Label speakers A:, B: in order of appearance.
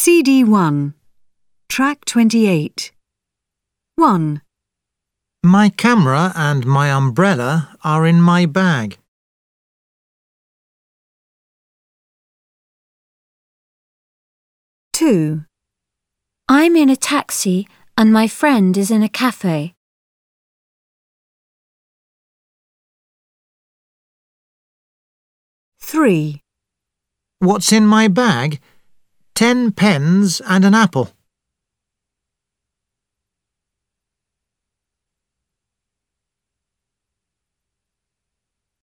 A: CD1, Track 28. 1,
B: My camera and my umbrella are in my bag.
A: 2,
C: I'm in a taxi and my friend is in a cafe.
A: 3,
B: What's in my bag? 10 pens and an apple.